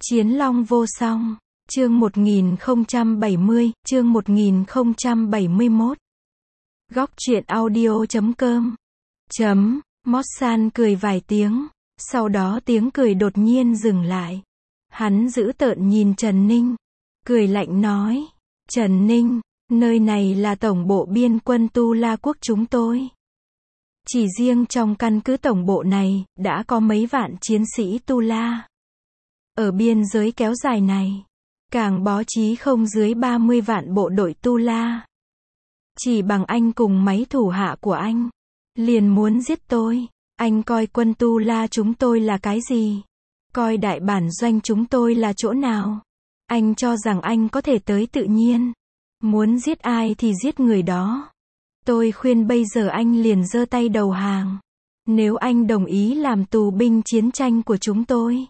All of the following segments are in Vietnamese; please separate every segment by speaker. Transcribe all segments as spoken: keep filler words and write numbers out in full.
Speaker 1: Chiến long vô song. Chương một nghìn không trăm bảy mươi, chương một nghìn không trăm bảy mươi mốt. Góc truyện audio chấm com. Chấm, Morsan cười vài tiếng, sau đó tiếng cười đột nhiên dừng lại. Hắn giữ tợn nhìn Trần Ninh, cười lạnh nói, Trần Ninh, nơi này là tổng bộ biên quân Tu La Quốc chúng tôi. Chỉ riêng trong căn cứ tổng bộ này, đã có mấy vạn chiến sĩ Tu La. Ở biên giới kéo dài này, càng bó trí không dưới ba mươi vạn bộ đội Tu La. Chỉ bằng anh cùng mấy thủ hạ của anh, liền muốn giết tôi. Anh coi quân Tu La chúng tôi là cái gì? Coi đại bản doanh chúng tôi là chỗ nào? Anh cho rằng anh có thể tới tự nhiên. Muốn giết ai thì giết người đó. Tôi khuyên bây giờ anh liền giơ tay đầu hàng. Nếu anh đồng ý làm tù binh chiến tranh của chúng tôi,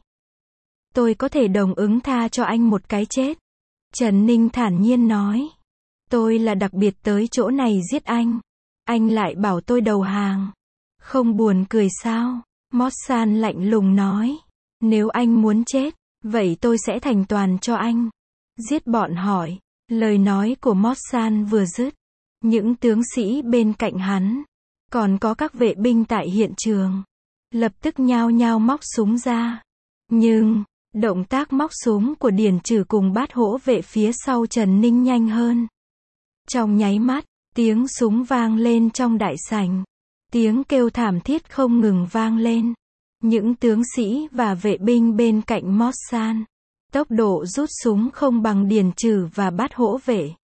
Speaker 1: tôi có thể đồng ứng tha cho anh một cái chết. Trần Ninh thản nhiên nói. Tôi là đặc biệt tới chỗ này giết anh. Anh lại bảo tôi đầu hàng. Không buồn cười sao? Morsan lạnh lùng nói. Nếu anh muốn chết, vậy tôi sẽ thành toàn cho anh. Giết bọn hỏi. Lời nói của Morsan vừa dứt, những tướng sĩ bên cạnh hắn, còn có các vệ binh tại hiện trường, lập tức nhao nhao móc súng ra. Nhưng, động tác móc súng của Điển Trừ cùng Bát Hỗ vệ phía sau Trần Ninh nhanh hơn. Trong nháy mắt, tiếng súng vang lên trong đại sảnh. Tiếng kêu thảm thiết không ngừng vang lên. Những tướng sĩ và vệ binh bên cạnh Morsan, tốc độ rút súng không bằng Điển Trừ và Bát Hỗ vệ.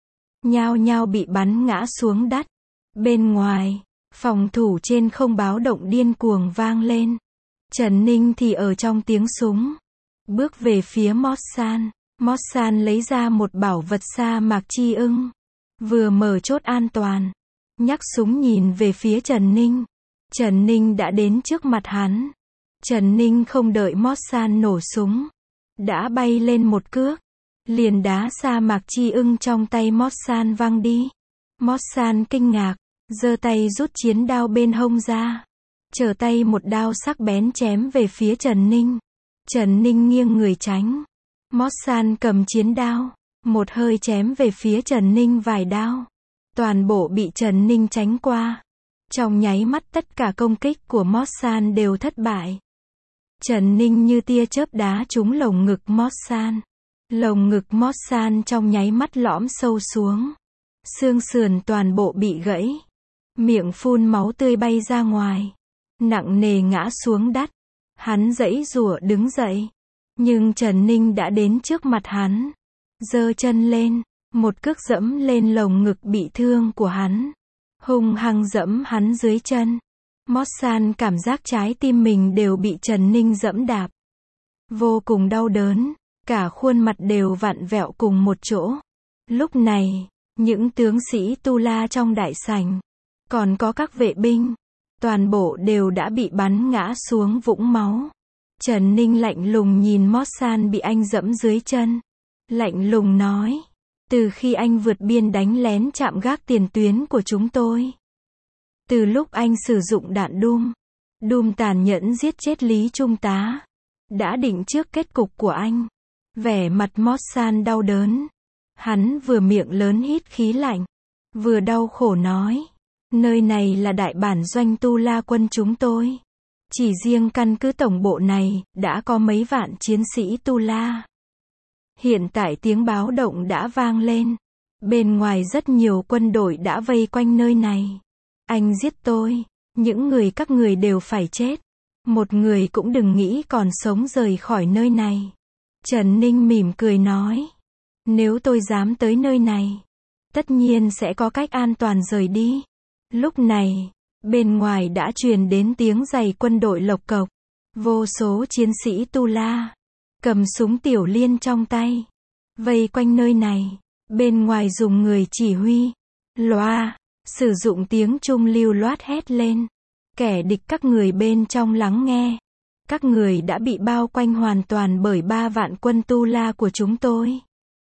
Speaker 1: Nhao nhao bị bắn ngã xuống đất. Bên ngoài, phòng thủ trên không báo động điên cuồng vang lên. Trần Ninh thì ở trong tiếng súng, bước về phía Morsan. Morsan lấy ra một bảo vật sa mạc chi ưng. Vừa mở chốt an toàn, nhắc súng nhìn về phía Trần Ninh. Trần Ninh đã đến trước mặt hắn. Trần Ninh không đợi Morsan nổ súng, đã bay lên một cước, liền đá sa mạc chi ưng trong tay Morsan văng đi. Morsan kinh ngạc, giơ tay rút chiến đao bên hông ra, trở tay một đao sắc bén chém về phía Trần Ninh. Trần Ninh nghiêng người tránh. Morsan cầm chiến đao, một hơi chém về phía Trần Ninh vài đao. Toàn bộ bị Trần Ninh tránh qua. Trong nháy mắt tất cả công kích của Morsan đều thất bại. Trần Ninh như tia chớp đá trúng lồng ngực Morsan. Lồng ngực Morsan trong nháy mắt lõm sâu xuống. Xương sườn toàn bộ bị gãy. Miệng phun máu tươi bay ra ngoài. Nặng nề ngã xuống đất. Hắn giãy giụa đứng dậy. Nhưng Trần Ninh đã đến trước mặt hắn. Giơ chân lên, một cước dẫm lên lồng ngực bị thương của hắn. Hung hăng dẫm hắn dưới chân. Morsan cảm giác trái tim mình đều bị Trần Ninh dẫm đạp. Vô cùng đau đớn, cả khuôn mặt đều vặn vẹo cùng một chỗ. Lúc này, những tướng sĩ Tu La trong đại sảnh, còn có các vệ binh, toàn bộ đều đã bị bắn ngã xuống vũng máu. Trần Ninh lạnh lùng nhìn Morsan bị anh dẫm dưới chân. Lạnh lùng nói, từ khi anh vượt biên đánh lén trạm gác tiền tuyến của chúng tôi, từ lúc anh sử dụng đạn đum, đum tàn nhẫn giết chết Lý Trung tá, đã định trước kết cục của anh. Vẻ mặt Morsan đau đớn. Hắn vừa miệng lớn hít khí lạnh, vừa đau khổ nói, nơi này là đại bản doanh Tu La quân chúng tôi. Chỉ riêng căn cứ tổng bộ này, đã có mấy vạn chiến sĩ Tu La. Hiện tại tiếng báo động đã vang lên. Bên ngoài rất nhiều quân đội đã vây quanh nơi này. Anh giết tôi, những người các người đều phải chết. Một người cũng đừng nghĩ còn sống rời khỏi nơi này. Trần Ninh mỉm cười nói. Nếu tôi dám tới nơi này, tất nhiên sẽ có cách an toàn rời đi. Lúc này, bên ngoài đã truyền đến tiếng giày quân đội lộc cộc. Vô số chiến sĩ Tu La, cầm súng tiểu liên trong tay, vây quanh nơi này. Bên ngoài dùng người chỉ huy, loa, sử dụng tiếng Trung lưu loát hét lên. Kẻ địch các người bên trong lắng nghe. Các người đã bị bao quanh hoàn toàn bởi ba vạn quân Tu La của chúng tôi.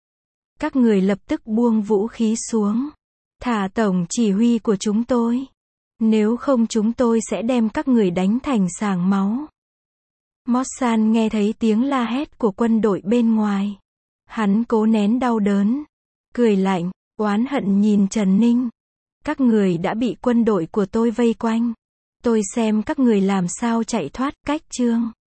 Speaker 1: Các người lập tức buông vũ khí xuống. Thả tổng chỉ huy của chúng tôi. Nếu không chúng tôi sẽ đem các người đánh thành sàng máu. Morsan nghe thấy tiếng la hét của quân đội bên ngoài. Hắn cố nén đau đớn, cười lạnh, oán hận nhìn Trần Ninh. Các người đã bị quân đội của tôi vây quanh. Tôi xem các người làm sao chạy thoát. Cách chương